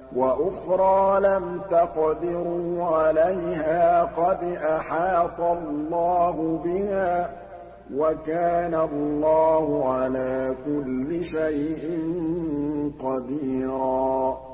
وَأُخْرَىٰ لَمْ تَقْدِرُوا عَلَيْهَا قَدْ أَحَاطَ اللَّهُ بِهَا ۚ وَكَانَ اللَّهُ عَلَىٰ كُلِّ شَيْءٍ قَدِيرًا